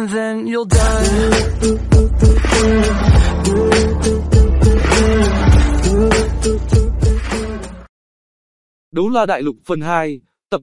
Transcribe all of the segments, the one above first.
and then you'll die. Đấu La Đại Lục phần 2, tập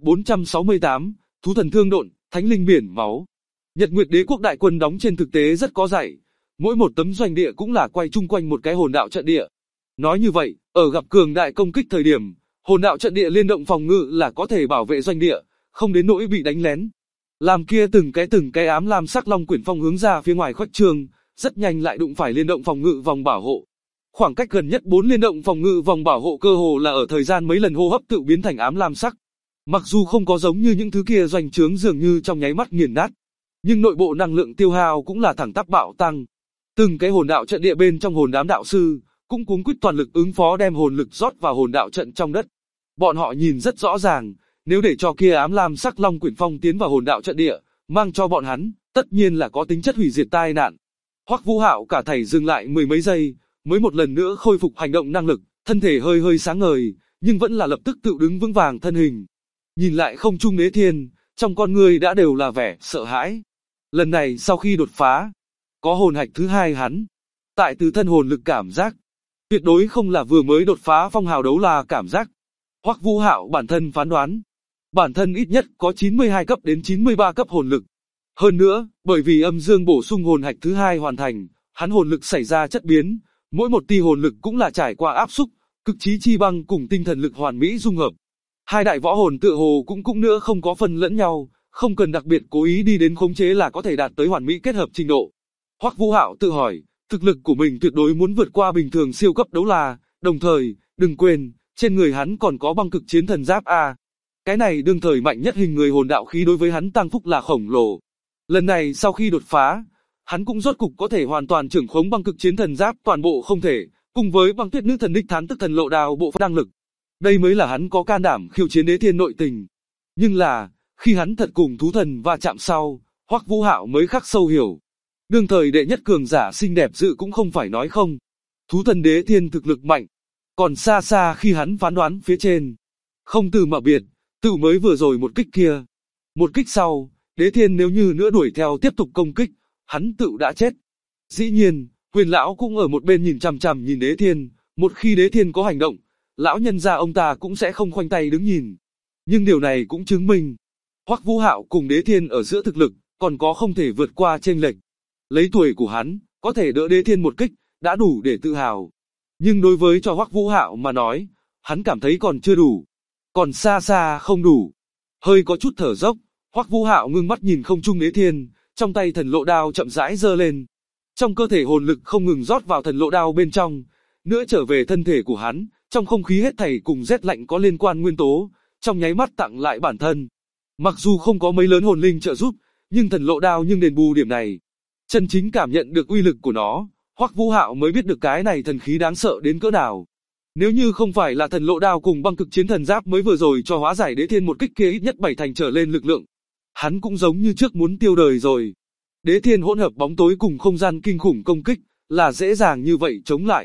468, Thú Thần Thương Độn, Thánh Linh Biển Máu. Nhật Nguyệt Đế quốc đại quân đóng trên thực tế rất có dạy, mỗi một tấm doanh địa cũng là quay chung quanh một cái hồn đạo trận địa. Nói như vậy, ở gặp cường đại công kích thời điểm, hồn đạo trận địa liên động phòng ngự là có thể bảo vệ doanh địa, không đến nỗi bị đánh lén. Làm kia từng cái ám lam sắc long quyển phong hướng ra phía ngoài khuếch trương, rất nhanh lại đụng phải liên động phòng ngự vòng bảo hộ. Khoảng cách gần nhất 4 liên động phòng ngự vòng bảo hộ cơ hồ là ở thời gian mấy lần hô hấp tự biến thành ám lam sắc. Mặc dù không có giống như những thứ kia doanh trướng dường như trong nháy mắt nghiền nát, nhưng nội bộ năng lượng tiêu hao cũng là thẳng tắp bạo tăng. Từng cái hồn đạo trận địa bên trong hồn đám đạo sư cũng cuống quýt toàn lực ứng phó đem hồn lực rót vào hồn đạo trận trong đất. Bọn họ nhìn rất rõ ràng, nếu để cho kia ám lam sắc long quyển phong tiến vào hồn đạo trận địa, mang cho bọn hắn, tất nhiên là có tính chất hủy diệt tai nạn. Hoắc Vũ Hạo cả thảy dừng lại mười mấy giây, mới một lần nữa khôi phục hành động năng lực, thân thể hơi sáng ngời, nhưng vẫn là lập tức tự đứng vững vàng thân hình. Nhìn lại không trung Đế Thiên, trong con người đã đều là vẻ sợ hãi. Lần này sau khi đột phá, có hồn hạch thứ hai hắn, tại từ thân hồn lực cảm giác, tuyệt đối không là vừa mới đột phá phong hào đấu la cảm giác. Hoắc Vũ Hạo bản thân phán đoán, bản thân ít nhất có 92 cấp đến 93 cấp hồn lực. Hơn nữa, bởi vì âm dương bổ sung hồn hạch thứ hai hoàn thành, hắn hồn lực xảy ra chất biến, mỗi một tia hồn lực cũng là trải qua áp xúc, cực trí chi băng cùng tinh thần lực hoàn mỹ dung hợp. Hai đại võ hồn tựa hồ cũng nữa không có phần lẫn nhau, không cần đặc biệt cố ý đi đến khống chế là có thể đạt tới hoàn mỹ kết hợp trình độ. Hoắc Vũ Hạo tự hỏi, thực lực của mình tuyệt đối muốn vượt qua bình thường siêu cấp đấu la, đồng thời, đừng quên, trên người hắn còn có băng cực chiến thần giáp A. Cái này đương thời mạnh nhất hình người hồn đạo khí đối với hắn tăng phúc là khổng lồ. Lần này sau khi đột phá, hắn cũng rốt cục có thể hoàn toàn trưởng khống băng cực chiến thần giáp toàn bộ không thể, cùng với băng tuyết nữ thần đích thán tức thần lộ đào bộ phận năng lực. Đây mới là hắn có can đảm khiêu chiến Đế Thiên nội tình. Nhưng là, khi hắn thật cùng thú thần va chạm sau, Hoắc Vũ Hạo mới khắc sâu hiểu. Đương thời đệ nhất cường giả xinh đẹp dự cũng không phải nói không. Thú thần Đế Thiên thực lực mạnh, còn xa khi hắn phán đoán phía trên. Không từ mà biệt, tự mới vừa rồi một kích kia. Một kích sau, Đế Thiên nếu như nữa đuổi theo tiếp tục công kích, hắn tự đã chết. Dĩ nhiên, Huyền lão cũng ở một bên nhìn chằm chằm nhìn Đế Thiên, một khi Đế Thiên có hành động, lão nhân gia ông ta cũng sẽ không khoanh tay đứng nhìn. Nhưng điều này cũng chứng minh, Hoắc Vũ Hạo cùng Đế Thiên ở giữa thực lực, còn có không thể vượt qua chênh lệch. Lấy tuổi của hắn, có thể đỡ Đế Thiên một kích, đã đủ để tự hào. Nhưng đối với cho Hoắc Vũ Hạo mà nói, hắn cảm thấy còn chưa đủ. Còn xa không đủ. Hơi có chút thở dốc, Hoắc Vũ Hạo ngưng mắt nhìn không trung Đế Thiên, trong tay thần lộ đao chậm rãi giơ lên. Trong cơ thể hồn lực không ngừng rót vào thần lộ đao bên trong, nữa trở về thân thể của hắn, trong không khí hết thảy cùng rét lạnh có liên quan nguyên tố, trong nháy mắt tặng lại bản thân. Mặc dù không có mấy lớn hồn linh trợ giúp, nhưng thần lộ đao nhưng đền bù điểm này. Chân chính cảm nhận được uy lực của nó, Hoắc Vũ Hạo mới biết được cái này thần khí đáng sợ đến cỡ nào. Nếu như không phải là thần lộ đao cùng băng cực chiến thần giáp mới vừa rồi cho hóa giải Đế Thiên một kích kia ít nhất 7 thành trở lên lực lượng, hắn cũng giống như trước muốn tiêu đời rồi. Đế Thiên hỗn hợp bóng tối cùng không gian kinh khủng công kích, là dễ dàng như vậy chống lại.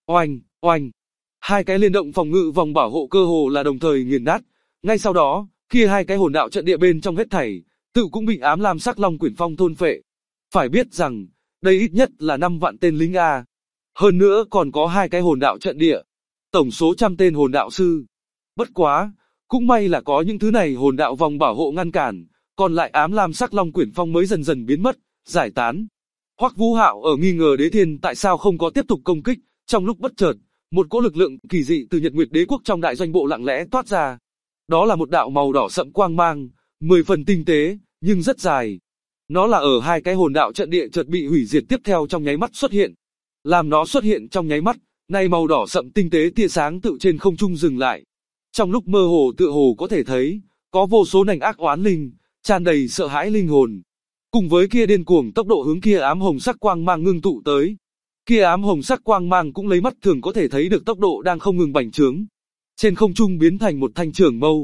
Oanh. Hai cái liên động phòng ngự vòng bảo hộ cơ hồ là đồng thời nghiền nát. Ngay sau đó, kia hai cái hồn đạo trận địa bên trong hết thảy, tự cũng bị ám lam sắc long quyển phong thôn phệ. Phải biết rằng, đây ít nhất là 5 vạn tên lính A. Hơn nữa còn có hai cái hồn đạo trận địa. Tổng số trăm tên hồn đạo sư. Bất quá, cũng may là có những thứ này hồn đạo vòng bảo hộ ngăn cản, còn lại ám lam sắc long quyển phong mới dần dần biến mất, giải tán. Hoắc Vũ Hạo ở nghi ngờ Đế Thiên tại sao không có tiếp tục công kích, trong lúc bất chợt, một cỗ lực lượng kỳ dị từ Nhật Nguyệt Đế quốc trong đại doanh bộ lặng lẽ toát ra. Đó là một đạo màu đỏ sậm quang mang, 10 phần tinh tế, nhưng rất dài. Nó là ở hai cái hồn đạo trận địa chợt bị hủy diệt tiếp theo trong nháy mắt xuất hiện. Làm nó xuất hiện trong nháy mắt, nay màu đỏ sậm tinh tế tia sáng tự trên không trung dừng lại. Trong lúc mơ hồ tựa hồ có thể thấy, có vô số nành ác oán linh, tràn đầy sợ hãi linh hồn. Cùng với kia điên cuồng tốc độ hướng kia ám hồng sắc quang mang ngưng tụ tới. Kia ám hồng sắc quang mang cũng lấy mắt thường có thể thấy được tốc độ đang không ngừng bành trướng. Trên không trung biến thành một thanh trường mâu.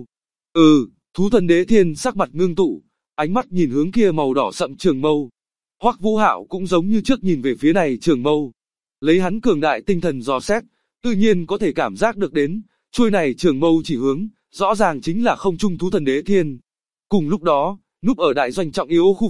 Thú thần Đế Thiên sắc mặt ngưng tụ, ánh mắt nhìn hướng kia màu đỏ sậm trường mâu. Hoắc Vũ Hạo cũng giống như trước nhìn về phía này trường mâu. Lấy hắn cường đại tinh thần dò xét, tự nhiên có thể cảm giác được đến, chuôi này trường mâu chỉ hướng, rõ ràng chính là không trung thú thần Đế Thiên. Cùng lúc đó, núp ở đại doanh trọng yếu khu vực,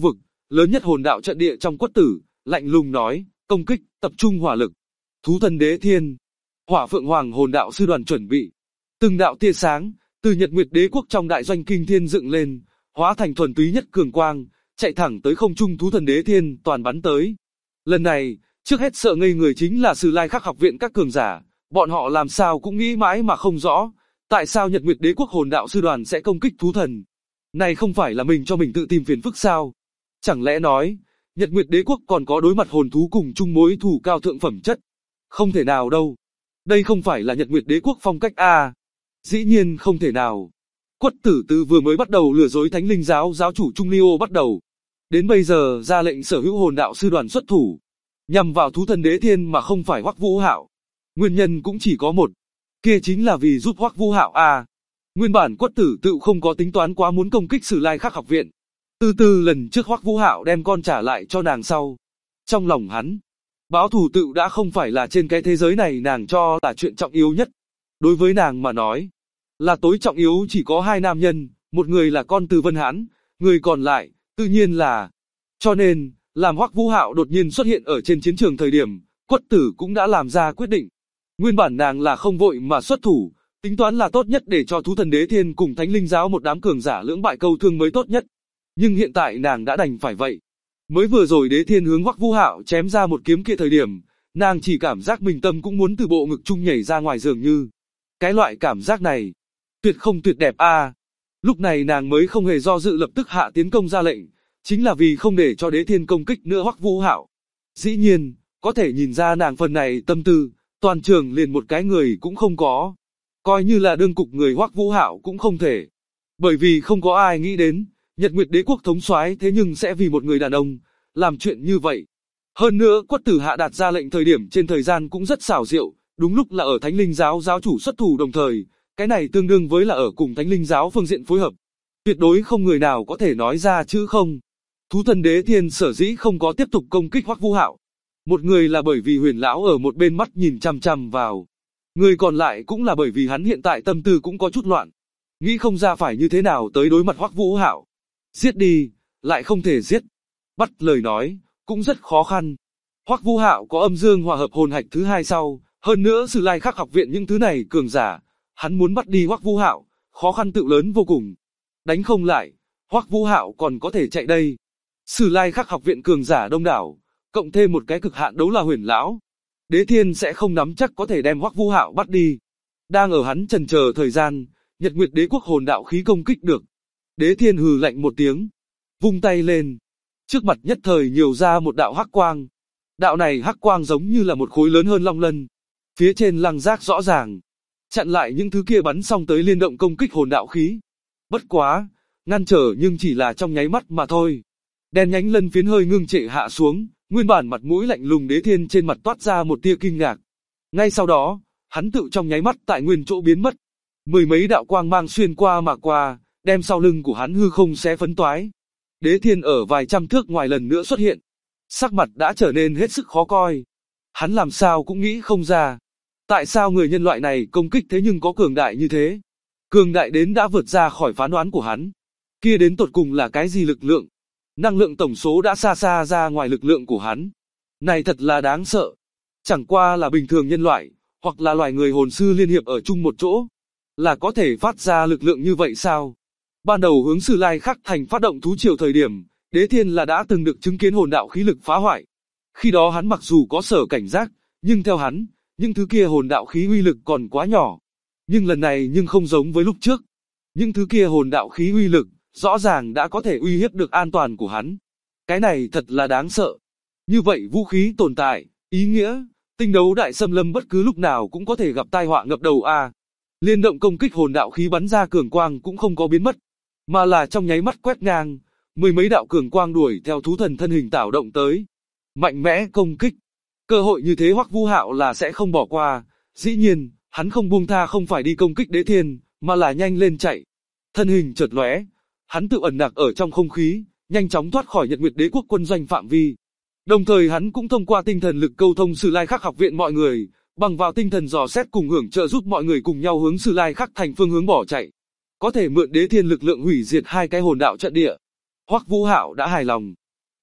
lớn nhất hồn đạo trận địa trong Quất Tử, lạnh lùng nói, công kích, tập trung hỏa lực. Thú thần Đế Thiên, Hỏa Phượng Hoàng hồn đạo sư đoàn chuẩn bị. Từng đạo tia sáng, từ Nhật Nguyệt Đế quốc trong đại doanh kinh thiên dựng lên, hóa thành thuần túy nhất cường quang, chạy thẳng tới không trung thú thần Đế Thiên toàn bắn tới. Lần này, trước hết sợ ngây người chính là Sử Lai Khắc học viện các cường giả, bọn họ làm sao cũng nghĩ mãi mà không rõ, tại sao Nhật Nguyệt Đế quốc hồn đạo sư đoàn sẽ công kích thú thần. Này không phải là mình cho mình tự tìm phiền phức sao? Chẳng lẽ nói, Nhật Nguyệt Đế quốc còn có đối mặt hồn thú cùng chung mối thù cao thượng phẩm chất? Không thể nào đâu. Đây không phải là Nhật Nguyệt Đế quốc phong cách a. Dĩ nhiên không thể nào. Quất Tử từ vừa mới bắt đầu lừa dối Thánh Linh giáo giáo chủ Trung Liêu bắt đầu, đến bây giờ ra lệnh sở hữu hồn đạo sư đoàn xuất thủ, nhằm vào thú thần Đế Thiên mà không phải Hoắc Vũ Hạo. Nguyên nhân cũng chỉ có một, kia chính là vì giúp Hoắc Vũ Hạo a. Nguyên bản Quất Tử tự không có tính toán quá muốn công kích Sử Lai Khắc học viện. Từ lần trước Hoắc Vũ Hạo đem con trả lại cho nàng sau, trong lòng hắn, báo thù tự đã không phải là trên cái thế giới này nàng cho là chuyện trọng yếu nhất. Đối với nàng mà nói, là tối trọng yếu chỉ có hai nam nhân, một người là con Từ Vân Hãn, người còn lại, tự nhiên là. Cho nên, làm Hoắc Vũ Hạo đột nhiên xuất hiện ở trên chiến trường thời điểm, Quất Tử cũng đã làm ra quyết định. Nguyên bản nàng là không vội mà xuất thủ, tính toán là tốt nhất để cho thú thần Đế Thiên cùng Thánh Linh giáo một đám cường giả lưỡng bại câu thương mới tốt nhất. Nhưng hiện tại nàng đã đành phải vậy. Mới vừa rồi Đế Thiên hướng Hoắc Vũ Hạo chém ra một kiếm kia thời điểm, nàng chỉ cảm giác mình tâm cũng muốn từ bộ ngực chung nhảy ra ngoài dường như. Cái loại cảm giác này, tuyệt không tuyệt đẹp a. Lúc này nàng mới không hề do dự lập tức hạ tiến công ra lệnh, chính là vì không để cho Đế Thiên công kích nữa Hoắc Vũ Hạo. Dĩ nhiên, có thể nhìn ra nàng phần này tâm tư, toàn trường liền một cái người cũng không có. Coi như là đương cục người Hoắc Vũ Hạo cũng không thể. Bởi vì không có ai nghĩ đến, Nhật Nguyệt Đế quốc thống soái thế nhưng sẽ vì một người đàn ông, làm chuyện như vậy. Hơn nữa Quất Tử hạ đạt ra lệnh thời điểm trên thời gian cũng rất xảo diệu, đúng lúc là ở Thánh Linh giáo giáo chủ xuất thủ đồng thời, cái này tương đương với là ở cùng Thánh Linh giáo phương diện phối hợp. Tuyệt đối không người nào có thể nói ra chữ không. Thú thần Đế Thiên sở dĩ không có tiếp tục công kích Hoắc Vũ Hạo. Một người là bởi vì Huyền lão ở một bên mắt nhìn chằm chằm vào. Người còn lại cũng là bởi vì hắn hiện tại tâm tư cũng có chút loạn. Nghĩ không ra phải như thế nào tới đối mặt Hoắc Vũ Hạo. Giết đi, lại không thể giết. Bắt lời nói, cũng rất khó khăn. Hoắc Vũ Hạo có âm dương hòa hợp hồn hạch thứ hai sau, hơn nữa Sử Lai Khắc học viện những thứ này cường giả, hắn muốn bắt đi Hoắc Vũ Hạo, khó khăn tự lớn vô cùng. Đánh không lại, Hoắc Vũ Hạo còn có thể chạy đây. Sử Lai Khắc học viện cường giả đông đảo, cộng thêm một cái cực hạn đấu là Huyền lão. Đế Thiên sẽ không nắm chắc có thể đem Hoắc Vũ Hạo bắt đi. Đang ở hắn chần chờ thời gian, Nhật Nguyệt Đế quốc hồn đạo khí công kích được. Đế Thiên hừ lạnh một tiếng, vung tay lên. Trước mặt nhất thời nhiều ra một đạo hắc quang. Đạo này hắc quang giống như là một khối lớn hơn long lân. Phía trên lăng giác rõ ràng, chặn lại những thứ kia bắn xong tới liên động công kích hồn đạo khí. Bất quá, ngăn trở nhưng chỉ là trong nháy mắt mà thôi. Đen nhánh lân phiến hơi ngưng trệ hạ xuống, nguyên bản mặt mũi lạnh lùng Đế Thiên trên mặt toát ra một tia kinh ngạc. Ngay sau đó, hắn tự trong nháy mắt tại nguyên chỗ biến mất. Mười mấy đạo quang mang xuyên qua mà qua, đem sau lưng của hắn hư không xé phấn toái. Đế Thiên ở vài trăm thước ngoài lần nữa xuất hiện. Sắc mặt đã trở nên hết sức khó coi. Hắn làm sao cũng nghĩ không ra. Tại sao người nhân loại này công kích thế nhưng có cường đại như thế? Cường đại đến đã vượt ra khỏi phán đoán của hắn. Kia đến tột cùng là cái gì lực lượng? Năng lượng tổng số đã xa xa ra ngoài lực lượng của hắn. Này thật là đáng sợ. Chẳng qua là bình thường nhân loại, hoặc là loài người hồn sư liên hiệp ở chung một chỗ, là có thể phát ra lực lượng như vậy sao? Ban đầu hướng Sử Lai Khắc thành phát động thú triều thời điểm, Đế Thiên là đã từng được chứng kiến hồn đạo khí lực phá hoại. Khi đó hắn mặc dù có sở cảnh giác, nhưng theo hắn, những thứ kia hồn đạo khí uy lực còn quá nhỏ. Nhưng lần này nhưng không giống với lúc trước. Những thứ kia hồn đạo khí uy lực, rõ ràng đã có thể uy hiếp được an toàn của hắn. Cái này thật là đáng sợ. Như vậy vũ khí tồn tại, ý nghĩa, tinh đấu đại xâm lâm bất cứ lúc nào cũng có thể gặp tai họa ngập đầu a. Liên động công kích hồn đạo khí bắn ra cường quang cũng không có biến mất, mà là trong nháy mắt quét ngang, mười mấy đạo cường quang đuổi theo thú thần thân hình tảo động tới. Mạnh mẽ công kích. Cơ hội như thế Hoắc Vũ Hạo là sẽ không bỏ qua, dĩ nhiên, hắn không buông tha không phải đi công kích Đế Thiên, mà là nhanh lên chạy. Thân hình chợt lóe, hắn tự ẩn nặc ở trong không khí, nhanh chóng thoát khỏi Nhật Nguyệt Đế quốc quân doanh phạm vi. Đồng thời hắn cũng thông qua tinh thần lực câu thông Sử Lai Khắc học viện mọi người, bằng vào tinh thần dò xét cùng hưởng trợ giúp mọi người cùng nhau hướng Sử Lai Khắc thành phương hướng bỏ chạy. Có thể mượn Đế Thiên lực lượng hủy diệt hai cái hồn đạo trận địa. Hoắc Vũ Hạo đã hài lòng.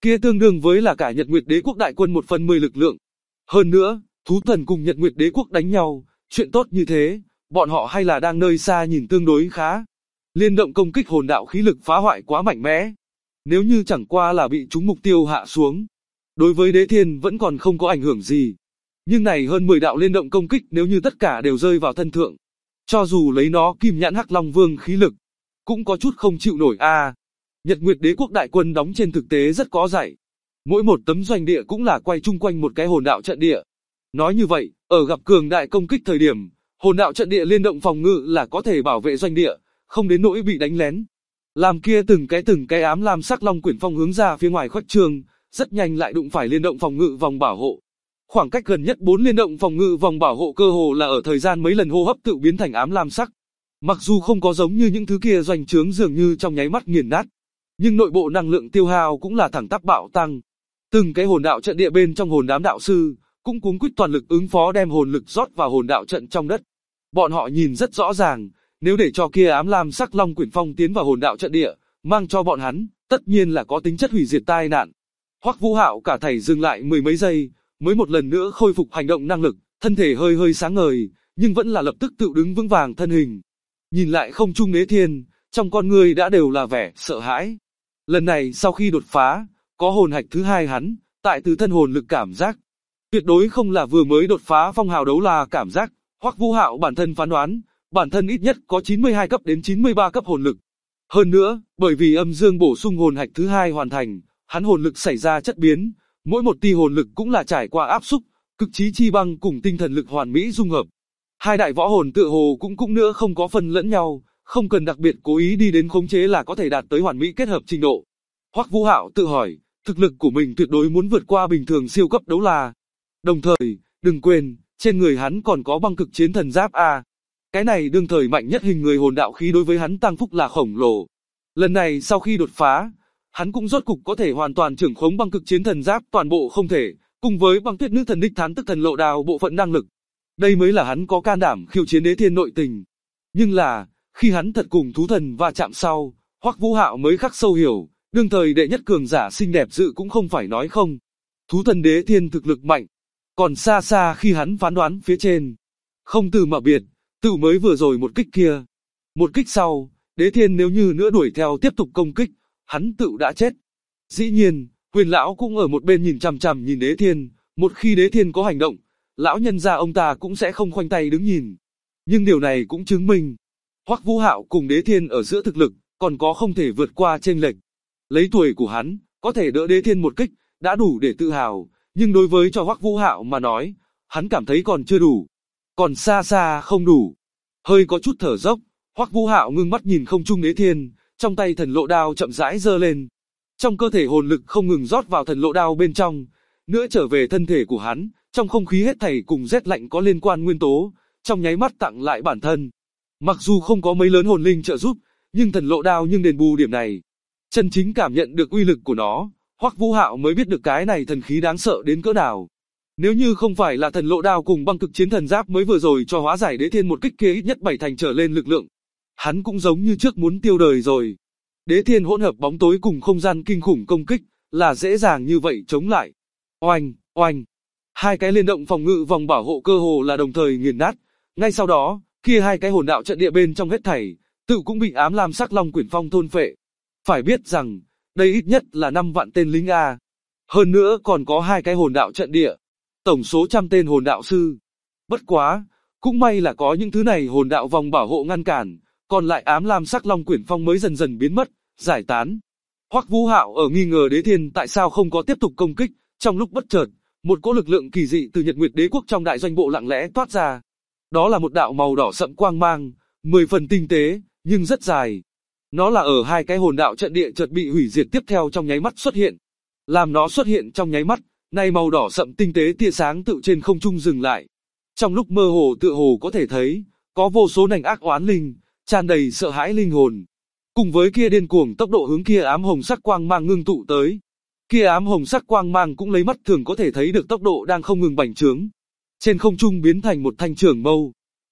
Kia tương đương với là cả Nhật Nguyệt Đế quốc đại quân 1/10 lực lượng. Hơn nữa, thú thần cùng Nhật Nguyệt Đế quốc đánh nhau, chuyện tốt như thế, bọn họ hay là đang nơi xa nhìn tương đối khá. Liên động công kích hồn đạo khí lực phá hoại quá mạnh mẽ. Nếu như chẳng qua là bị chúng mục tiêu hạ xuống, đối với Đế Thiên vẫn còn không có ảnh hưởng gì. Nhưng này hơn 10 đạo liên động công kích nếu như tất cả đều rơi vào thân thượng, cho dù lấy nó Kim Nhãn Hắc Long Vương khí lực, cũng có chút không chịu nổi a. Nhật Nguyệt Đế quốc đại quân đóng trên thực tế rất có dạy. Mỗi một tấm doanh địa cũng là quay chung quanh một cái hồn đạo trận địa. Nói như vậy, ở gặp cường đại công kích thời điểm, hồn đạo trận địa liên động phòng ngự là có thể bảo vệ doanh địa, không đến nỗi bị đánh lén. Làm kia từng cái ám lam sắc long quyển phong hướng ra phía ngoài khuếch trương, rất nhanh lại đụng phải liên động phòng ngự vòng bảo hộ. Khoảng cách gần nhất 4 liên động phòng ngự vòng bảo hộ cơ hồ là ở thời gian mấy lần hô hấp tự biến thành ám lam sắc. Mặc dù không có giống như những thứ kia doanh trướng dường như trong nháy mắt nghiền nát, nhưng nội bộ năng lượng tiêu hao cũng là thẳng tắp bạo tăng. Từng cái hồn đạo trận địa bên trong hồn đám đạo sư cũng cuống quýt toàn lực ứng phó đem hồn lực rót vào hồn đạo trận trong đất. Bọn họ nhìn rất rõ ràng, nếu để cho kia ám lam sắc long quyển phong tiến vào hồn đạo trận địa, mang cho bọn hắn, tất nhiên là có tính chất hủy diệt tai nạn. Hoắc Vũ Hạo cả thảy dừng lại mười mấy giây, mới một lần nữa khôi phục hành động năng lực, thân thể hơi sáng ngời, nhưng vẫn là lập tức tự đứng vững vàng thân hình. Nhìn lại không trung Đế Thiên, trong con người đã đều là vẻ sợ hãi. Lần này sau khi đột phá, có hồn hạch thứ hai hắn, tại từ thân hồn lực cảm giác. Tuyệt đối không là vừa mới đột phá phong hào đấu la cảm giác, Hoắc Vũ Hạo bản thân phán đoán, bản thân ít nhất có 92 cấp đến 93 cấp hồn lực. Hơn nữa, bởi vì âm dương bổ sung hồn hạch thứ hai hoàn thành, hắn hồn lực xảy ra chất biến, mỗi một tia hồn lực cũng là trải qua áp xúc, cực chí chi băng cùng tinh thần lực hoàn mỹ dung hợp. Hai đại võ hồn tựa hồ cũng nữa không có phần lẫn nhau, không cần đặc biệt cố ý đi đến khống chế là có thể đạt tới hoàn mỹ kết hợp trình độ. Hoắc Vũ Hạo tự hỏi, thực lực của mình tuyệt đối muốn vượt qua bình thường siêu cấp đấu la. Đồng thời, đừng quên, trên người hắn còn có băng cực chiến thần giáp a. Cái này đương thời mạnh nhất hình người hồn đạo khí đối với hắn tăng phúc là khổng lồ. Lần này sau khi đột phá, hắn cũng rốt cục có thể hoàn toàn trưởng khống băng cực chiến thần giáp toàn bộ không thể, cùng với băng tuyết nữ thần đích thán tức thần lộ đào bộ phận năng lực. Đây mới là hắn có can đảm khiêu chiến Đế Thiên nội tình. Nhưng là, khi hắn thật cùng thú thần va chạm sau, Hoắc Vũ Hạo mới khắc sâu hiểu, đương thời đệ nhất cường giả xinh đẹp dự cũng không phải nói không. Thú thần Đế Thiên thực lực mạnh, còn xa xa khi hắn phán đoán phía trên. Không từ mà biệt, tự mới vừa rồi một kích kia. Một kích sau, Đế Thiên nếu như nữa đuổi theo tiếp tục công kích, hắn tự đã chết. Dĩ nhiên, Huyền lão cũng ở một bên nhìn chằm chằm nhìn Đế Thiên, một khi Đế Thiên có hành động, lão nhân gia ông ta cũng sẽ không khoanh tay đứng nhìn. Nhưng điều này cũng chứng minh, Hoắc Vũ Hạo cùng Đế Thiên ở giữa thực lực, còn có không thể vượt qua chênh lệch. Lấy tuổi của hắn, có thể đỡ Đế Thiên một kích, đã đủ để tự hào, nhưng đối với cho Hoắc Vũ Hạo mà nói, hắn cảm thấy còn chưa đủ. Còn xa xa không đủ. Hơi có chút thở dốc, Hoắc Vũ Hạo ngưng mắt nhìn không trung Đế Thiên, trong tay thần lộ đao chậm rãi giơ lên. Trong cơ thể hồn lực không ngừng rót vào thần lộ đao bên trong, nữa trở về thân thể của hắn, trong không khí hết thảy cùng rét lạnh có liên quan nguyên tố, trong nháy mắt tặng lại bản thân. Mặc dù không có mấy lớn hồn linh trợ giúp, nhưng thần lộ đao nhưng đền bù điểm này. Chân chính cảm nhận được uy lực của nó, Hoắc Vũ Hạo mới biết được cái này thần khí đáng sợ đến cỡ nào. Nếu như không phải là thần lộ đao cùng băng cực chiến thần giáp mới vừa rồi cho hóa giải Đế Thiên một kích kia ít nhất 7 thành trở lên lực lượng, hắn cũng giống như trước muốn tiêu đời rồi. Đế Thiên hỗn hợp bóng tối cùng không gian kinh khủng công kích, là dễ dàng như vậy chống lại. Oanh, oanh. Hai cái liên động phòng ngự vòng bảo hộ cơ hồ là đồng thời nghiền nát. Ngay sau đó, kia hai cái hồn đạo trận địa bên trong hết thảy, tự cũng bị ám lam sắc long quyển phong thôn phệ. Phải biết rằng, đây ít nhất là 5 vạn tên lính A. Hơn nữa còn có hai cái hồn đạo trận địa. Tổng số trăm tên hồn đạo sư. Bất quá, cũng may là có những thứ này hồn đạo vòng bảo hộ ngăn cản, còn lại ám lam sắc long quyển phong mới dần dần biến mất, giải tán. Hoắc Vũ Hạo ở nghi ngờ Đế Thiên tại sao không có tiếp tục công kích, trong lúc bất chợt, một cỗ lực lượng kỳ dị từ Nhật Nguyệt Đế quốc trong đại doanh bộ lặng lẽ toát ra. Đó là một đạo màu đỏ sậm quang mang, 10 phần tinh tế, nhưng rất dài. Nó là ở hai cái hồn đạo trận địa chợt bị hủy diệt tiếp theo trong nháy mắt xuất hiện. Làm nó xuất hiện trong nháy mắt, nay màu đỏ sậm tinh tế tia sáng tự trên không trung dừng lại. Trong lúc mơ hồ tựa hồ có thể thấy, có vô số nành ác oán linh, tràn đầy sợ hãi linh hồn. Cùng với kia điên cuồng tốc độ hướng kia ám hồng sắc quang mang ngưng tụ tới. Kia ám hồng sắc quang mang cũng lấy mắt thường có thể thấy được tốc độ đang không ngừng bành trướng. Trên không trung biến thành một thanh trường mâu.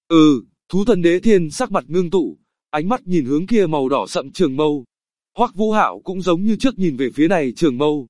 Thú thần Đế Thiên sắc mặt ngưng tụ, ánh mắt nhìn hướng kia màu đỏ sậm trường mâu. Hoắc Vũ Hạo cũng giống như trước nhìn về phía này trường mâu.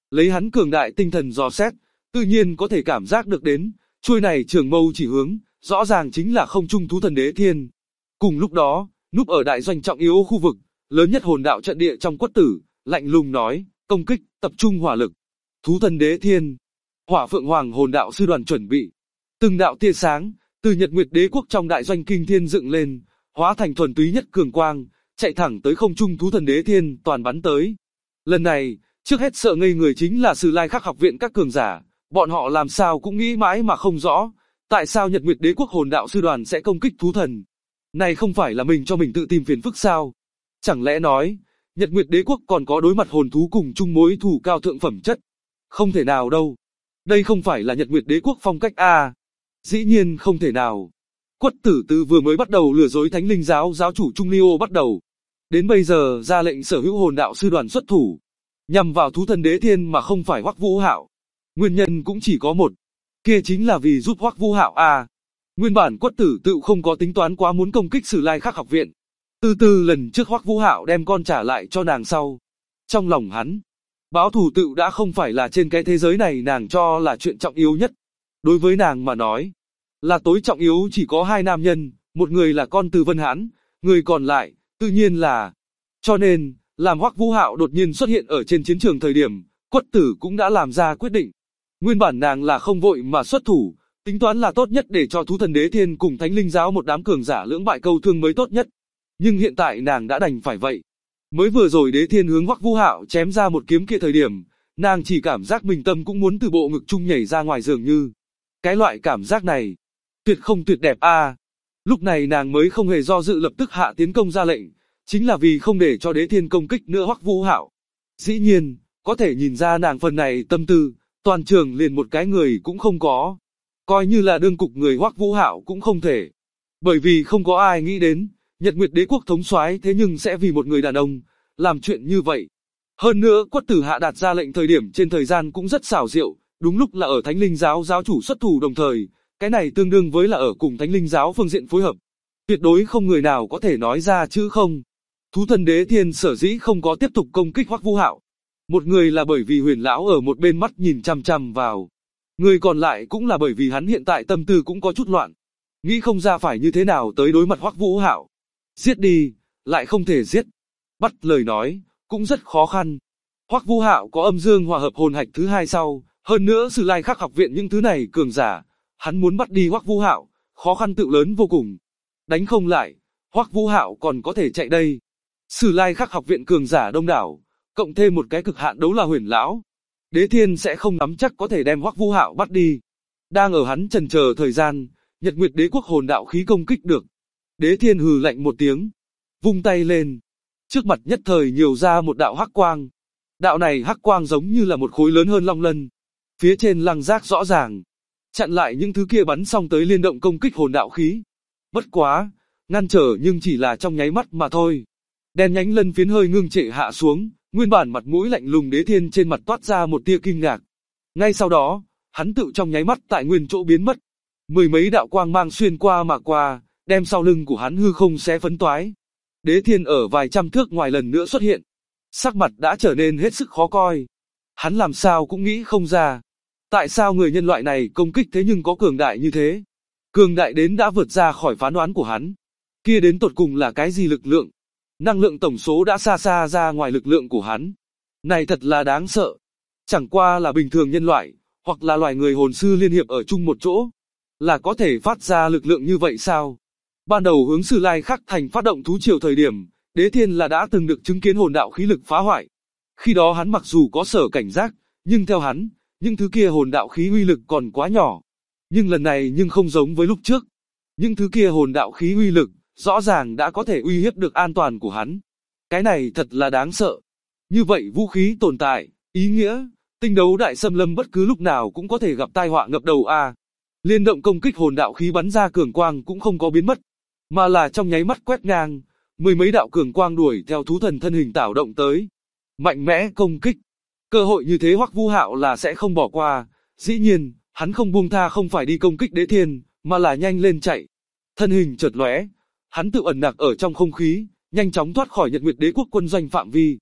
Lấy hắn cường đại tinh thần dò xét, tự nhiên có thể cảm giác được đến, chuôi này trường mâu chỉ hướng, rõ ràng chính là không trung thú thần Đế Thiên. Cùng lúc đó, núp ở đại doanh trọng yếu khu vực, lớn nhất hồn đạo trận địa trong Quất Tử, lạnh lùng nói, công kích, tập trung hỏa lực. Thú thần Đế Thiên, Hỏa Phượng Hoàng hồn đạo sư đoàn chuẩn bị. Từng đạo tia sáng, từ Nhật Nguyệt Đế quốc trong đại doanh kinh thiên dựng lên, hóa thành thuần túy nhất cường quang, chạy thẳng tới không trung thú thần Đế Thiên toàn bắn tới. Lần này, trước hết sợ ngây người chính là Sử Lai Khắc học viện các cường giả, bọn họ làm sao cũng nghĩ mãi mà không rõ, tại sao Nhật Nguyệt Đế quốc hồn đạo sư đoàn sẽ công kích thú thần. Này không phải là mình cho mình tự tìm phiền phức sao? Chẳng lẽ nói, Nhật Nguyệt Đế quốc còn có đối mặt hồn thú cùng chung mối thù cao thượng phẩm chất? Không thể nào đâu. Đây không phải là Nhật Nguyệt Đế quốc phong cách a. Dĩ nhiên không thể nào. Quất Tử từ vừa mới bắt đầu lừa dối Thánh Linh giáo giáo chủ Trung Liêu bắt đầu, đến bây giờ ra lệnh sở hữu hồn đạo sư đoàn xuất thủ, nhằm vào thú thần Đế Thiên mà không phải Hoắc Vũ Hạo. Nguyên nhân cũng chỉ có một, kia chính là vì giúp Hoắc Vũ Hạo a. Nguyên bản Quất Tử tự không có tính toán quá muốn công kích Sử Lai Khắc học viện. Từ lần trước Hoắc Vũ Hạo đem con trả lại cho nàng sau, trong lòng hắn, báo thù tự đã không phải là trên cái thế giới này nàng cho là chuyện trọng yếu nhất. Đối với nàng mà nói, là tối trọng yếu chỉ có hai nam nhân, một người là con Từ Vân Hãn, người còn lại, tự nhiên là. Cho nên, làm Hoắc Vũ Hạo đột nhiên xuất hiện ở trên chiến trường thời điểm, Quất Tử cũng đã làm ra quyết định. Nguyên bản nàng là không vội mà xuất thủ, tính toán là tốt nhất để cho thú thần Đế Thiên cùng Thánh Linh giáo một đám cường giả lưỡng bại câu thương mới tốt nhất. Nhưng hiện tại nàng đã đành phải vậy. Mới vừa rồi Đế Thiên hướng Hoắc Vũ Hạo chém ra một kiếm kia thời điểm, nàng chỉ cảm giác mình tâm cũng muốn từ bộ ngực chung nhảy ra ngoài dường như. Cái loại cảm giác này, tuyệt không tuyệt đẹp a. Lúc này nàng mới không hề do dự lập tức hạ tiến công ra lệnh, chính là vì không để cho Đế Thiên công kích nữa Hoắc Vũ Hạo. Dĩ nhiên, có thể nhìn ra nàng phần này tâm tư, toàn trường liền một cái người cũng không có. Coi như là đương cục người Hoắc Vũ Hạo cũng không thể. Bởi vì không có ai nghĩ đến, Nhật Nguyệt Đế quốc thống soái thế nhưng sẽ vì một người đàn ông, làm chuyện như vậy. Hơn nữa Quất Tử hạ đạt ra lệnh thời điểm trên thời gian cũng rất xảo diệu, đúng lúc là ở Thánh Linh giáo giáo chủ xuất thủ đồng thời, cái này tương đương với là ở cùng Thánh Linh giáo phương diện phối hợp. Tuyệt đối không người nào có thể nói ra chữ không. Thú thần Đế Thiên sở dĩ không có tiếp tục công kích Hoắc Vũ Hạo. Một người là bởi vì Huyền lão ở một bên mắt nhìn chằm chằm vào. Người còn lại cũng là bởi vì hắn hiện tại tâm tư cũng có chút loạn. Nghĩ không ra phải như thế nào tới đối mặt Hoắc Vũ Hạo. Giết đi, lại không thể giết. Bắt lời nói, cũng rất khó khăn. Hoắc Vũ Hạo có âm dương hòa hợp hồn hạch thứ hai sau, hơn nữa Sử Lai Khắc học viện những thứ này cường giả, hắn muốn bắt đi Hoắc Vũ Hạo, khó khăn tự lớn vô cùng. Đánh không lại, Hoắc Vũ Hạo còn có thể chạy đây. Sử Lai Khắc học viện cường giả đông đảo, cộng thêm một cái cực hạn đấu là Huyền lão, Đế Thiên sẽ không nắm chắc có thể đem Hoắc Vũ Hạo bắt đi. Đang ở hắn chần chờ thời gian, Nhật Nguyệt Đế quốc hồn đạo khí công kích được. Đế Thiên hừ lạnh một tiếng, vung tay lên, trước mặt nhất thời nhiều ra một đạo hắc quang. Đạo này hắc quang giống như là một khối lớn hơn long lân, phía trên lăng giác rõ ràng, chặn lại những thứ kia bắn xong tới liên động công kích hồn đạo khí. Bất quá, ngăn trở nhưng chỉ là trong nháy mắt mà thôi. Đen nhánh lân phiến hơi ngưng trệ hạ xuống, nguyên bản mặt mũi lạnh lùng Đế Thiên trên mặt toát ra một tia kinh ngạc. Ngay sau đó, hắn tự trong nháy mắt tại nguyên chỗ biến mất. Mười mấy đạo quang mang xuyên qua mà qua, đem sau lưng của hắn hư không xé phấn toái. Đế Thiên ở vài trăm thước ngoài lần nữa xuất hiện. Sắc mặt đã trở nên hết sức khó coi. Hắn làm sao cũng nghĩ không ra. Tại sao người nhân loại này công kích thế nhưng có cường đại như thế? Cường đại đến đã vượt ra khỏi phán đoán của hắn. Kia đến tột cùng là cái gì lực lượng? Năng lượng tổng số đã xa xa ra ngoài lực lượng của hắn. Này thật là đáng sợ. Chẳng qua là bình thường nhân loại, hoặc là loài người hồn sư liên hiệp ở chung một chỗ, là có thể phát ra lực lượng như vậy sao? Ban đầu hướng Sử Lai Khắc thành phát động thú triều thời điểm, Đế Thiên là đã từng được chứng kiến hồn đạo khí lực phá hoại. Khi đó hắn mặc dù có sở cảnh giác, nhưng theo hắn, những thứ kia hồn đạo khí uy lực còn quá nhỏ. Nhưng lần này nhưng không giống với lúc trước. Những thứ kia hồn đạo khí uy lực, rõ ràng đã có thể uy hiếp được an toàn của hắn. Cái này thật là đáng sợ. Như vậy vũ khí tồn tại, ý nghĩa, tinh đấu đại xâm lâm bất cứ lúc nào cũng có thể gặp tai họa ngập đầu a. Liên động công kích hồn đạo khí bắn ra cường quang cũng không có biến mất, mà là trong nháy mắt quét ngang, mười mấy đạo cường quang đuổi theo thú thần thân hình tảo động tới. Mạnh mẽ công kích. Cơ hội như thế Hoắc Vũ Hạo là sẽ không bỏ qua, dĩ nhiên, hắn không buông tha không phải đi công kích Đế Thiên, mà là nhanh lên chạy. Thân hình chợt lóe, hắn tự ẩn nặc ở trong không khí, nhanh chóng thoát khỏi Nhật Nguyệt Đế quốc quân doanh phạm vi.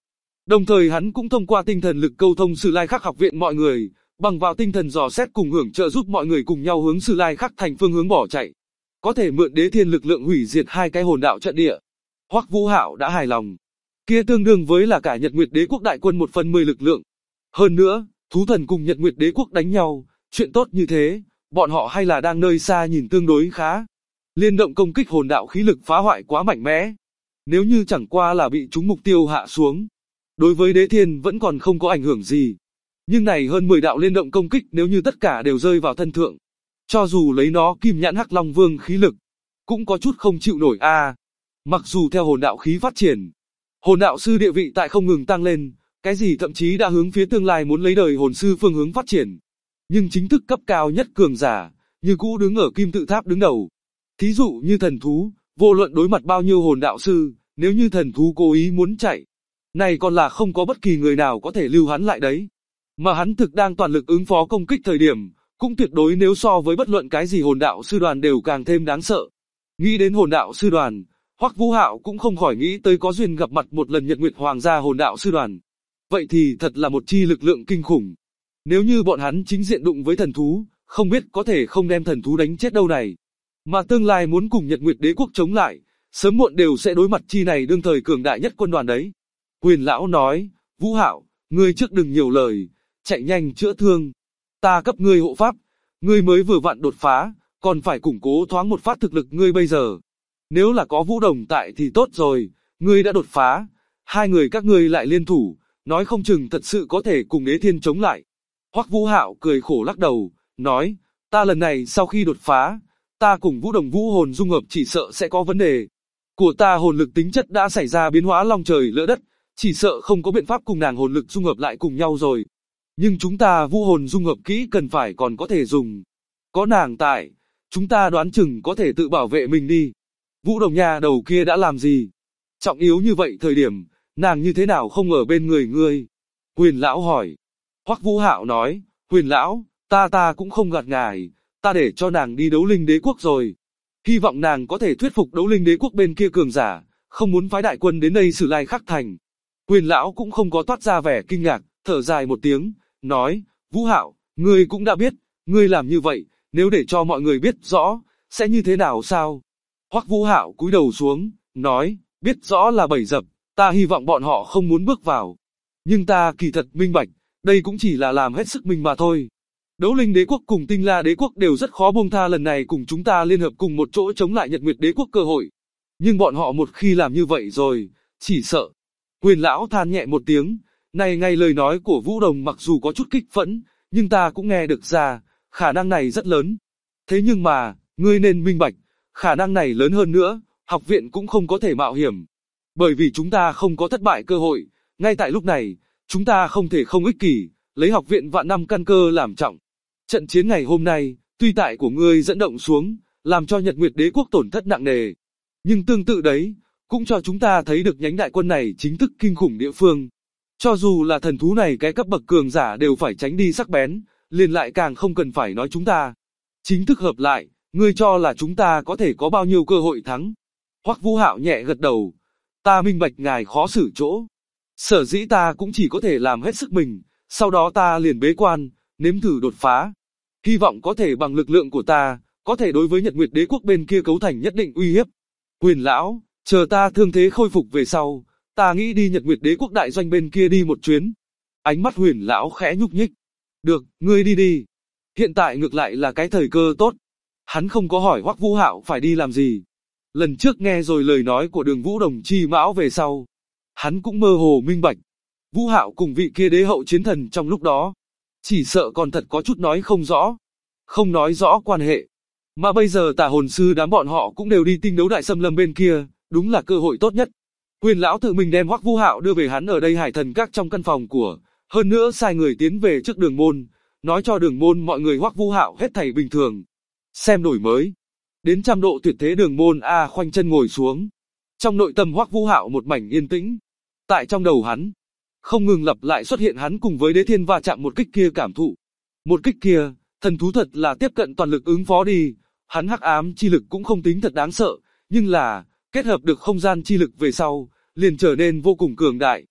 Đồng thời hắn cũng thông qua tinh thần lực câu thông Sử Lai Khắc học viện mọi người, bằng vào tinh thần dò xét cùng hưởng trợ giúp mọi người cùng nhau hướng Sử Lai Khắc thành phương hướng bỏ chạy. Có thể mượn Đế Thiên lực lượng hủy diệt hai cái hồn đạo trận địa. Hoắc Vũ Hạo đã hài lòng. Kia tương đương với là cả Nhật Nguyệt Đế quốc đại quân 1/10 lực lượng. Hơn nữa, thú thần cùng Nhật Nguyệt Đế quốc đánh nhau, chuyện tốt như thế, bọn họ hay là đang nơi xa nhìn tương đối khá. Liên động công kích hồn đạo khí lực phá hoại quá mạnh mẽ. Nếu như chẳng qua là bị chúng mục tiêu hạ xuống, đối với Đế Thiên vẫn còn không có ảnh hưởng gì. Nhưng này hơn 10 đạo liên động công kích nếu như tất cả đều rơi vào thân thượng. Cho dù lấy nó Kim Nhãn Hắc Long Vương khí lực, cũng có chút không chịu nổi a. Mặc dù theo hồn đạo khí phát triển, hồn đạo sư địa vị tại không ngừng tăng lên, cái gì thậm chí đã hướng phía tương lai muốn lấy đời hồn sư phương hướng phát triển. Nhưng chính thức cấp cao nhất cường giả, như cũ đứng ở kim tự tháp đứng đầu. Thí dụ như thần thú, vô luận đối mặt bao nhiêu hồn đạo sư, nếu như thần thú cố ý muốn chạy, này còn là không có bất kỳ người nào có thể lưu hắn lại đấy. Mà hắn thực đang toàn lực ứng phó công kích thời điểm, cũng tuyệt đối nếu so với bất luận cái gì hồn đạo sư đoàn đều càng thêm đáng sợ. Nghĩ đến hồn đạo sư đoàn, Hoắc Vũ Hạo cũng không khỏi nghĩ tới có duyên gặp mặt một lần Nhật Nguyệt Hoàng gia hồn đạo sư đoàn. Vậy thì thật là một chi lực lượng kinh khủng. Nếu như bọn hắn chính diện đụng với thần thú, không biết có thể không đem thần thú đánh chết đâu này. Mà tương lai muốn cùng Nhật Nguyệt Đế quốc chống lại, sớm muộn đều sẽ đối mặt chi này đương thời cường đại nhất quân đoàn đấy. Quyền lão nói, Vũ Hạo, ngươi trước đừng nhiều lời, chạy nhanh chữa thương. Ta cấp ngươi hộ pháp, ngươi mới vừa vặn đột phá, còn phải củng cố thoáng một phát thực lực ngươi bây giờ. Nếu là có Vũ Đồng tại thì tốt rồi, ngươi đã đột phá, hai người các ngươi lại liên thủ, nói không chừng thật sự có thể cùng Đế Thiên chống lại. Hoắc Vũ Hạo cười khổ lắc đầu, nói, ta lần này sau khi đột phá, ta cùng Vũ Đồng vũ hồn dung hợp chỉ sợ sẽ có vấn đề. Của ta hồn lực tính chất đã xảy ra biến hóa long trời lỡ đất, chỉ sợ không có biện pháp cùng nàng hồn lực dung hợp lại cùng nhau rồi. Nhưng chúng ta vũ hồn dung hợp kỹ cần phải còn có thể dùng. Có nàng tại, chúng ta đoán chừng có thể tự bảo vệ mình đi. Vũ Đồng nhà đầu kia đã làm gì? Trọng yếu như vậy thời điểm, nàng như thế nào không ở bên người ngươi? Huyền lão hỏi. Hoắc Vũ Hạo nói, Huyền lão, ta cũng không gạt ngài, ta để cho nàng đi Đấu Linh Đế quốc rồi. Hy vọng nàng có thể thuyết phục Đấu Linh Đế quốc bên kia cường giả, không muốn phái đại quân đến đây Sử Lai Khắc thành. Huyền lão cũng không có toát ra vẻ kinh ngạc, thở dài một tiếng, nói, Vũ Hạo, ngươi cũng đã biết, ngươi làm như vậy, nếu để cho mọi người biết rõ, sẽ như thế nào sao? Hoắc Vũ Hạo cúi đầu xuống, nói, biết rõ là bẫy dập, ta hy vọng bọn họ không muốn bước vào. Nhưng ta kỳ thật minh bạch, đây cũng chỉ là làm hết sức mình mà thôi. Đấu Linh Đế quốc cùng Tinh La Đế quốc đều rất khó buông tha lần này cùng chúng ta liên hợp cùng một chỗ chống lại Nhật Nguyệt Đế quốc cơ hội. Nhưng bọn họ một khi làm như vậy rồi, chỉ sợ. Huyền lão than nhẹ một tiếng, này ngay lời nói của Vũ Đồng mặc dù có chút kích phẫn, nhưng ta cũng nghe được ra, khả năng này rất lớn. Thế nhưng mà, ngươi nên minh bạch, khả năng này lớn hơn nữa, học viện cũng không có thể mạo hiểm. Bởi vì chúng ta không có thất bại cơ hội, ngay tại lúc này, chúng ta không thể không ích kỷ, lấy học viện vạn năm căn cơ làm trọng. Trận chiến ngày hôm nay, tuy tại của ngươi dẫn động xuống, làm cho Nhật Nguyệt Đế quốc tổn thất nặng nề. Nhưng tương tự đấy, cũng cho chúng ta thấy được nhánh đại quân này chính thức kinh khủng địa phương. Cho dù là thần thú này cái cấp bậc cường giả đều phải tránh đi sắc bén, liền lại càng không cần phải nói chúng ta. Chính thức hợp lại, ngươi cho là chúng ta có thể có bao nhiêu cơ hội thắng? Hoắc Vũ Hạo nhẹ gật đầu. Ta minh bạch ngài khó xử chỗ. Sở dĩ ta cũng chỉ có thể làm hết sức mình, sau đó ta liền bế quan, nếm thử đột phá. Hy vọng có thể bằng lực lượng của ta, có thể đối với Nhật Nguyệt Đế quốc bên kia cấu thành nhất định uy hiếp. Huyền lão, chờ ta thương thế khôi phục về sau, ta nghĩ đi Nhật Nguyệt Đế quốc đại doanh bên kia đi một chuyến. Ánh mắt Huyền lão khẽ nhúc nhích. Được, ngươi đi đi. Hiện tại ngược lại là cái thời cơ tốt. Hắn không có hỏi Hoắc Vũ Hạo phải đi làm gì. Lần trước nghe rồi lời nói của Đường Vũ Đồng Chi Mão về sau, hắn cũng mơ hồ minh bạch. Vũ Hạo cùng vị kia đế hậu chiến thần trong lúc đó, chỉ sợ còn thật có chút nói không rõ, không nói rõ quan hệ. Mà bây giờ Tà hồn sư đám bọn họ cũng đều đi tinh đấu đại xâm lâm bên kia, đúng là cơ hội tốt nhất. Huyền lão tự mình đem Hoắc Vũ Hạo đưa về hắn ở đây Hải Thần Các trong căn phòng của, hơn nữa sai người tiến về trước Đường môn, nói cho Đường môn mọi người Hoắc Vũ Hạo hết thảy bình thường. Xem đổi mới. Đến 100 độ tuyệt thế Đường môn khoanh chân ngồi xuống. Trong nội tâm Hoắc Vũ Hạo một mảnh yên tĩnh. Tại trong đầu hắn, không ngừng lặp lại xuất hiện hắn cùng với Đế Thiên va chạm một kích kia cảm thụ. Một kích kia, thần thú thật là tiếp cận toàn lực ứng phó đi. Hắn hắc ám chi lực cũng không tính thật đáng sợ, nhưng là, kết hợp được không gian chi lực về sau, liền trở nên vô cùng cường đại.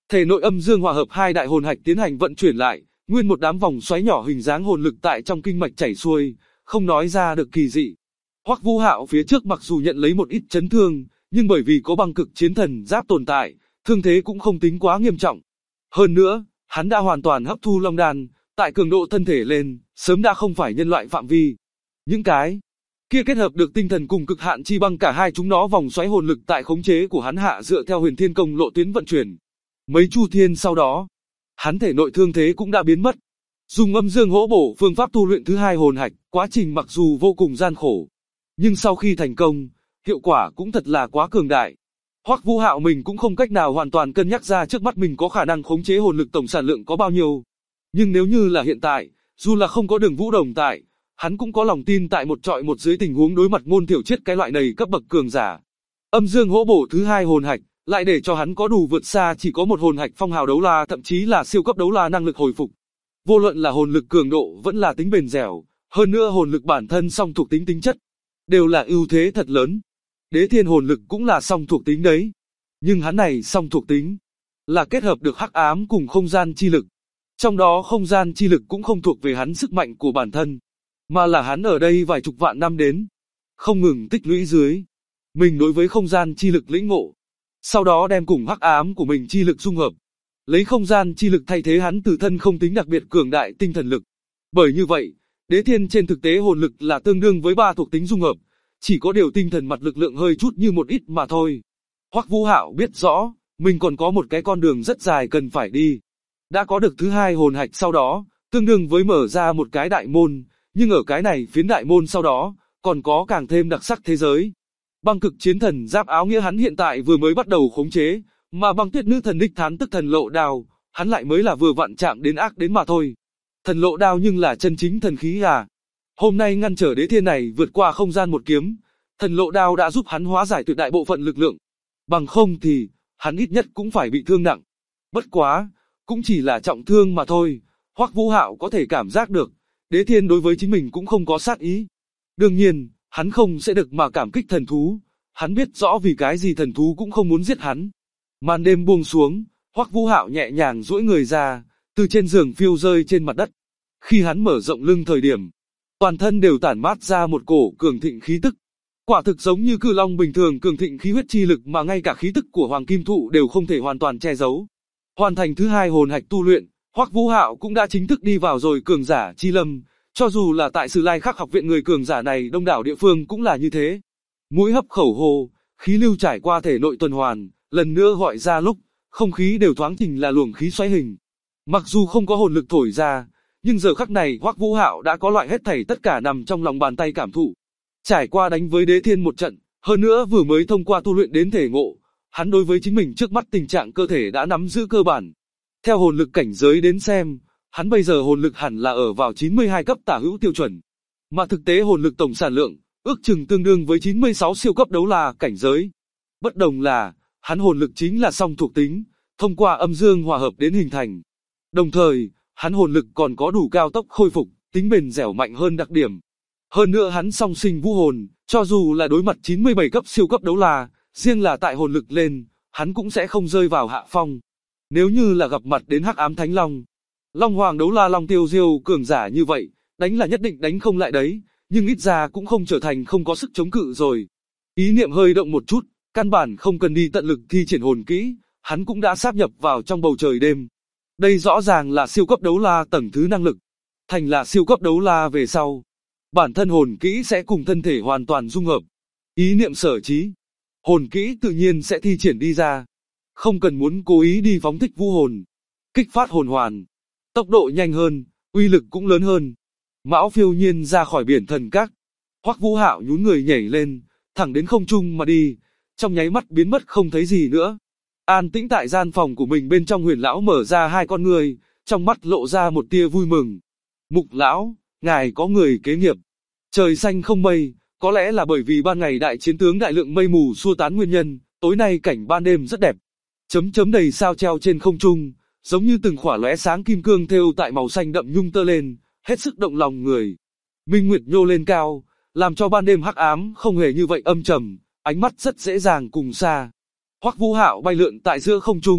Thể nội âm dương hòa hợp hai đại hồn hạch tiến hành vận chuyển lại, nguyên một đám vòng xoáy nhỏ hình dáng hồn lực tại trong kinh mạch chảy xuôi, không nói ra được kỳ dị. Hoắc Vũ Hạo phía trước mặc dù nhận lấy một ít chấn thương, nhưng bởi vì có băng cực chiến thần giáp tồn tại, thương thế cũng không tính quá nghiêm trọng. Hơn nữa, hắn đã hoàn toàn hấp thu long đan, tại cường độ thân thể lên, sớm đã không phải nhân loại phạm vi. Những cái kia kết hợp được tinh thần cùng cực hạn chi băng, cả hai chúng nó vòng xoáy hồn lực tại khống chế của hắn hạ dựa theo Huyền Thiên Công lộ tuyến vận chuyển. Mấy chu thiên sau đó, hắn thể nội thương thế cũng đã biến mất. Dùng âm dương hỗ bổ phương pháp tu luyện thứ hai hồn hạch, quá trình mặc dù vô cùng gian khổ, nhưng sau khi thành công, hiệu quả cũng thật là quá cường đại. Hoắc Vũ Hạo mình cũng không cách nào hoàn toàn cân nhắc ra trước mắt mình có khả năng khống chế hồn lực tổng sản lượng có bao nhiêu. Nhưng nếu như là hiện tại, dù là không có Đường Vũ Đồng tại, hắn cũng có lòng tin tại một trọi một dưới tình huống đối mặt Ngôn Thiểu Triết cái loại này cấp bậc cường giả. Âm dương hỗ bổ thứ hai hồn hạch, lại để cho hắn có đủ vượt xa chỉ có một hồn hạch phong hào đấu la, thậm chí là siêu cấp đấu la năng lực hồi phục. Vô luận là hồn lực cường độ vẫn là tính bền dẻo, hơn nữa hồn lực bản thân song thuộc tính tính chất, đều là ưu thế thật lớn. Đế thiên hồn lực cũng là song thuộc tính đấy, nhưng hắn này song thuộc tính là kết hợp được hắc ám cùng không gian chi lực. Trong đó không gian chi lực cũng không thuộc về hắn sức mạnh của bản thân, mà là hắn ở đây vài chục vạn năm đến, không ngừng tích lũy dưới mình đối với không gian chi lực lĩnh ngộ, sau đó đem cùng hắc ám của mình chi lực dung hợp, lấy không gian chi lực thay thế hắn tự thân không tính đặc biệt cường đại tinh thần lực. Bởi như vậy, đế thiên trên thực tế hồn lực là tương đương với 3 thuộc tính dung hợp, chỉ có điều tinh thần mặt lực lượng hơi chút như một ít mà thôi. Hoắc Vũ Hạo biết rõ, mình còn có một cái con đường rất dài cần phải đi. Đã có được thứ hai hồn hạch sau đó, tương đương với mở ra một cái đại môn, nhưng ở cái này phiến đại môn sau đó, còn có càng thêm đặc sắc thế giới. Băng cực chiến thần giáp áo nghĩa hắn hiện tại vừa mới bắt đầu khống chế, mà băng tuyết nữ thần đích thán tức thần lộ đao, hắn lại mới là vừa vặn chạm đến ác đến mà thôi. Thần lộ đao nhưng là chân chính thần khí à. Hôm nay ngăn trở đế thiên này vượt qua không gian một kiếm, thần lộ đao đã giúp hắn hóa giải tuyệt đại bộ phận lực lượng. Bằng không thì, hắn ít nhất cũng phải bị thương nặng. Bất quá, cũng chỉ là trọng thương mà thôi. Hoắc Vũ Hạo có thể cảm giác được, đế thiên đối với chính mình cũng không có sát ý. Đương nhiên, hắn không sẽ được mà cảm kích thần thú. Hắn biết rõ vì cái gì thần thú cũng không muốn giết hắn. Màn đêm buông xuống, Hoắc Vũ Hạo nhẹ nhàng duỗi người ra, từ trên giường phiêu rơi trên mặt đất. Khi hắn mở rộng lưng thời điểm, toàn thân đều tản mát ra một cổ cường thịnh khí tức. Quả thực giống như cự long bình thường cường thịnh khí huyết chi lực mà ngay cả khí tức của Hoàng Kim Thụ đều không thể hoàn toàn che giấu. Hoàn thành thứ hai hồn hạch tu luyện, Hoắc Vũ Hạo cũng đã chính thức đi vào rồi cường giả chi lâm, cho dù là tại Sử Lai Khắc học viện người cường giả này đông đảo địa phương cũng là như thế. Mũi hấp khẩu hô, khí lưu trải qua thể nội tuần hoàn, lần nữa gọi ra lúc, không khí đều thoáng thành là luồng khí xoáy hình. Mặc dù không có hồn lực thổi ra, nhưng giờ khắc này Hoắc Vũ Hạo đã có loại hết thảy tất cả nằm trong lòng bàn tay cảm thụ. Trải qua đánh với đế thiên một trận, hơn nữa vừa mới thông qua tu luyện đến thể ngộ, hắn đối với chính mình trước mắt tình trạng cơ thể đã nắm giữ cơ bản. Theo hồn lực cảnh giới đến xem, hắn bây giờ hồn lực hẳn là ở vào 92 cấp tả hữu tiêu chuẩn. Mà thực tế hồn lực tổng sản lượng, ước chừng tương đương với 96 siêu cấp đấu la cảnh giới. Bất đồng là, hắn hồn lực chính là song thuộc tính, thông qua âm dương hòa hợp đến hình thành. Đồng thời, hắn hồn lực còn có đủ cao tốc khôi phục, tính bền dẻo mạnh hơn đặc điểm. Hơn nữa hắn song sinh vũ hồn, cho dù là đối mặt 97 cấp siêu cấp đấu la, riêng là tại hồn lực lên, hắn cũng sẽ không rơi vào hạ phong. Nếu như là gặp mặt đến Hắc Ám Thánh Long, Long Hoàng đấu la Long Tiêu Diêu cường giả như vậy, đánh là nhất định đánh không lại đấy, nhưng ít ra cũng không trở thành không có sức chống cự rồi. Ý niệm hơi động một chút, căn bản không cần đi tận lực thi triển hồn kỹ, hắn cũng đã sáp nhập vào trong bầu trời đêm. Đây rõ ràng là siêu cấp đấu la tầng thứ năng lực. Thành là siêu cấp đấu la về sau, bản thân hồn kỹ sẽ cùng thân thể hoàn toàn dung hợp. Ý niệm sở trí, hồn kỹ tự nhiên sẽ thi triển đi ra. Không cần muốn cố ý đi phóng thích vũ hồn, kích phát hồn hoàn. Tốc độ nhanh hơn, uy lực cũng lớn hơn. Mão phiêu nhiên ra khỏi biển thần các. Hoắc Vũ Hạo nhún người nhảy lên, thẳng đến không trung mà đi, trong nháy mắt biến mất không thấy gì nữa. An tĩnh tại gian phòng của mình bên trong, Huyền lão mở ra hai con người, trong mắt lộ ra một tia vui mừng. Mục lão, ngài có người kế nghiệp. Trời xanh không mây, có lẽ là bởi vì ban ngày đại chiến tướng đại lượng mây mù xua tán nguyên nhân, tối nay cảnh ban đêm rất đẹp. Chấm chấm đầy sao treo trên không trung, giống như từng khỏa lóe sáng kim cương thêu tại màu xanh đậm nhung tơ lên, hết sức động lòng người. Minh nguyệt nhô lên cao, làm cho ban đêm hắc ám không hề như vậy âm trầm, ánh mắt rất dễ dàng cùng xa. Hoắc Vũ Hạo bay lượn tại giữa không trung,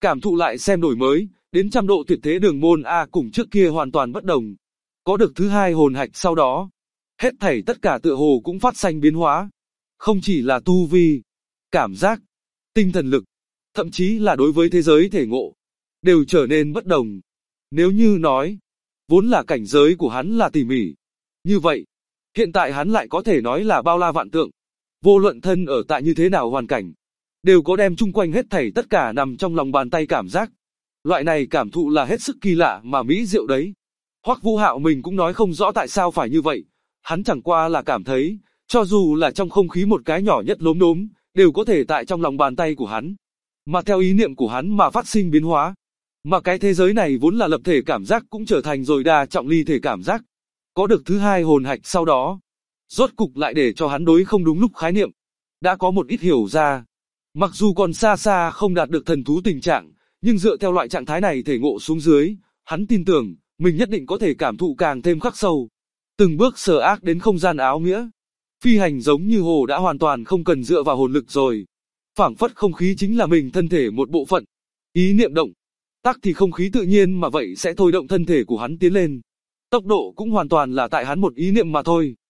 Cảm thụ lại xem đổi mới, đến trăm độ tuyệt thế đường môn A cùng trước kia hoàn toàn bất đồng. Có được thứ hai hồn hạch sau đó, hết thảy tất cả tựa hồ cũng phát sinh biến hóa. Không chỉ là tu vi, cảm giác, tinh thần lực, thậm chí là đối với thế giới thể ngộ, đều trở nên bất đồng. Nếu như nói, vốn là cảnh giới của hắn là tỉ mỉ, như vậy, hiện tại hắn lại có thể nói là bao la vạn tượng. Vô luận thân ở tại như thế nào hoàn cảnh, đều có đem chung quanh hết thảy tất cả nằm trong lòng bàn tay cảm giác. Loại này cảm thụ là hết sức kỳ lạ mà mỹ diệu đấy. Hoắc Vũ Hạo mình cũng nói không rõ tại sao phải như vậy, hắn chẳng qua là cảm thấy, cho dù là trong không khí một cái nhỏ nhất lốm đốm, đều có thể tại trong lòng bàn tay của hắn, mà theo ý niệm của hắn mà phát sinh biến hóa. Mà cái thế giới này vốn là lập thể cảm giác cũng trở thành rồi đa trọng ly thể cảm giác. Có được thứ hai hồn hạch sau đó, rốt cục lại để cho hắn đối không đúng lúc khái niệm, đã có một ít hiểu ra. Mặc dù còn xa xa không đạt được thần thú tình trạng, nhưng dựa theo loại trạng thái này thể ngộ xuống dưới, hắn tin tưởng, mình nhất định có thể cảm thụ càng thêm khắc sâu. Từng bước sở ác đến không gian áo nghĩa. Phi hành giống như hồ đã hoàn toàn không cần dựa vào hồn lực rồi. Phảng phất không khí chính là mình thân thể một bộ phận. Ý niệm động, tắc thì không khí tự nhiên mà vậy sẽ thôi động thân thể của hắn tiến lên. Tốc độ cũng hoàn toàn là tại hắn một ý niệm mà thôi.